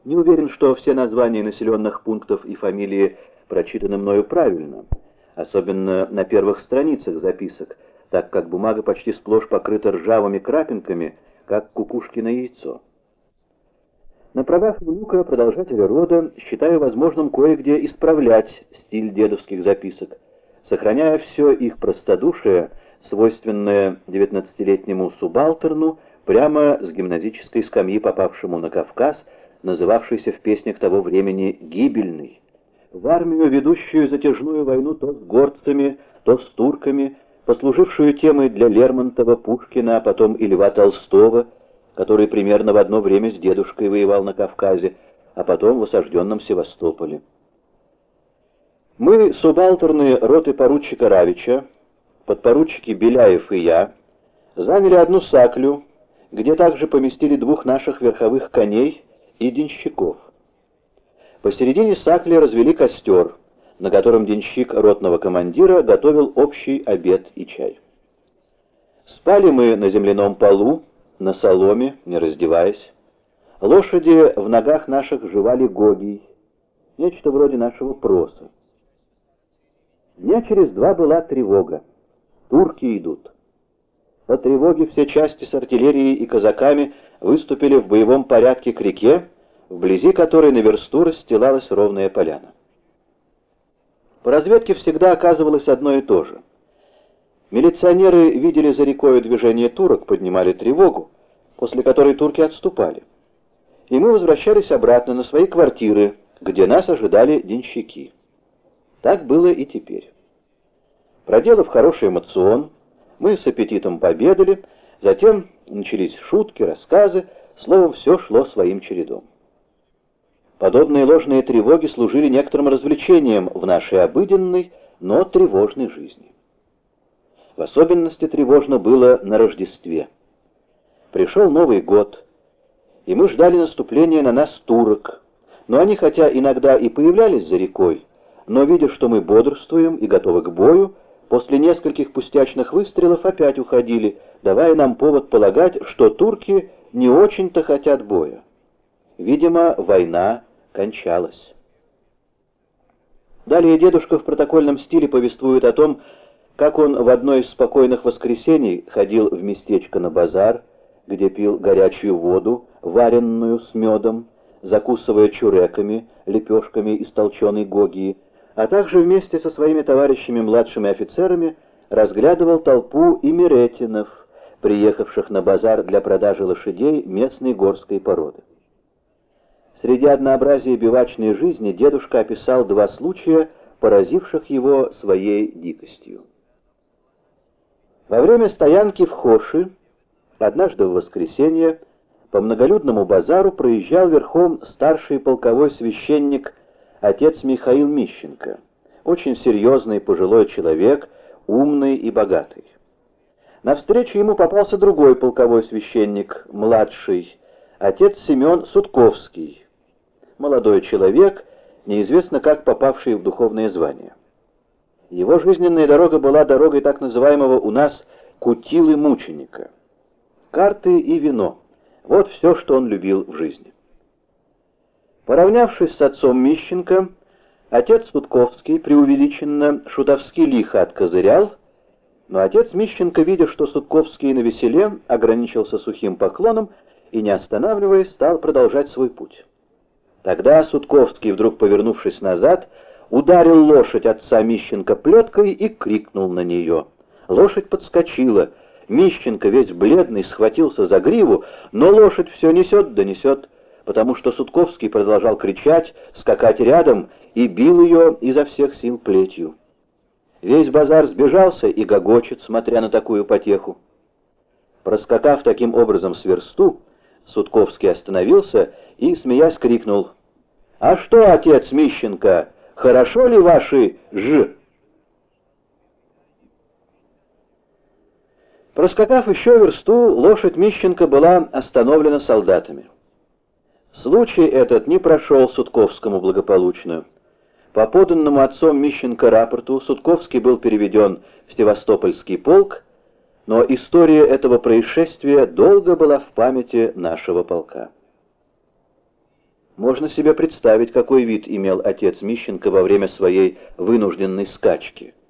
Не уверен, что все названия населенных пунктов и фамилии прочитаны мною правильно, особенно на первых страницах записок, так как бумага почти сплошь покрыта ржавыми крапинками, как кукушкино яйцо. На правах внука продолжателя рода считаю возможным кое-где исправлять стиль дедовских записок, сохраняя все их простодушие, свойственное 19-летнему субалтерну, прямо с гимназической скамьи, попавшему на Кавказ, называвшийся в песнях того времени «гибельный», в армию, ведущую затяжную войну то с горцами, то с турками, послужившую темой для Лермонтова, Пушкина, а потом и Льва Толстого, который примерно в одно время с дедушкой воевал на Кавказе, а потом в осажденном Севастополе. Мы, субалтерны роты поручика Равича, подпоручики Беляев и я, заняли одну саклю, где также поместили двух наших верховых коней и денщиков. Посередине сакли развели костер, на котором денщик ротного командира готовил общий обед и чай. Спали мы на земляном полу, на соломе, не раздеваясь. Лошади в ногах наших жевали гогий, нечто вроде нашего проса. Дня через два была тревога. Турки идут. По тревоге все части с артиллерией и казаками выступили в боевом порядке к реке, вблизи которой на версту расстилалась ровная поляна. По разведке всегда оказывалось одно и то же. Милиционеры видели за рекой движение турок, поднимали тревогу, после которой турки отступали. И мы возвращались обратно на свои квартиры, где нас ожидали денщики. Так было и теперь. Проделав хороший мацион, мы с аппетитом пообедали, затем начались шутки, рассказы, словом, все шло своим чередом. Подобные ложные тревоги служили некоторым развлечением в нашей обыденной, но тревожной жизни. В особенности тревожно было на Рождестве. Пришел Новый год, и мы ждали наступления на нас турок, но они, хотя иногда и появлялись за рекой, но, видя, что мы бодрствуем и готовы к бою, после нескольких пустячных выстрелов опять уходили, давая нам повод полагать, что турки не очень-то хотят боя. Видимо, война кончалась. Далее дедушка в протокольном стиле повествует о том, как он в одно из спокойных воскресений ходил в местечко на базар, где пил горячую воду, варенную с медом, закусывая чуреками, лепешками из толченой гогии, а также вместе со своими товарищами-младшими офицерами разглядывал толпу имеретинов, приехавших на базар для продажи лошадей местной горской породы. Среди однообразия бивачной жизни дедушка описал два случая, поразивших его своей дикостью. Во время стоянки в Хоши, однажды в воскресенье, по многолюдному базару проезжал верхом старший полковой священник отец Михаил Мищенко, очень серьезный пожилой человек, умный и богатый. Навстречу ему попался другой полковой священник, младший, отец Семен Судковский, молодой человек, неизвестно как попавший в духовное звание. Его жизненная дорога была дорогой так называемого у нас кутилы-мученика. Карты и вино — вот все, что он любил в жизни. Поравнявшись с отцом Мищенко, отец Судковский преувеличенно шутовски лихо откозырял, но отец Мищенко, видя, что Судковский навеселе, ограничился сухим поклоном и, не останавливаясь, стал продолжать свой путь. Тогда Судковский, вдруг повернувшись назад, ударил лошадь отца Мищенко плеткой и крикнул на нее. Лошадь подскочила. Мищенко, весь бледный, схватился за гриву, но лошадь все несет да несет, потому что Судковский продолжал кричать, скакать рядом и бил ее изо всех сил плетью. Весь базар сбежался и гогочет, смотря на такую потеху. Проскакав таким образом с версту, Судковский остановился и, смеясь, крикнул: «А что, отец Мищенко, хорошо ли ваши ж?» Проскакав еще версту, лошадь Мищенко была остановлена солдатами. Случай этот не прошел Судковскому благополучно. По поданному отцом Мищенко рапорту Судковский был переведен в Севастопольский полк, но история этого происшествия долго была в памяти нашего полка. Можно себе представить, какой вид имел отец Мищенко во время своей вынужденной скачки.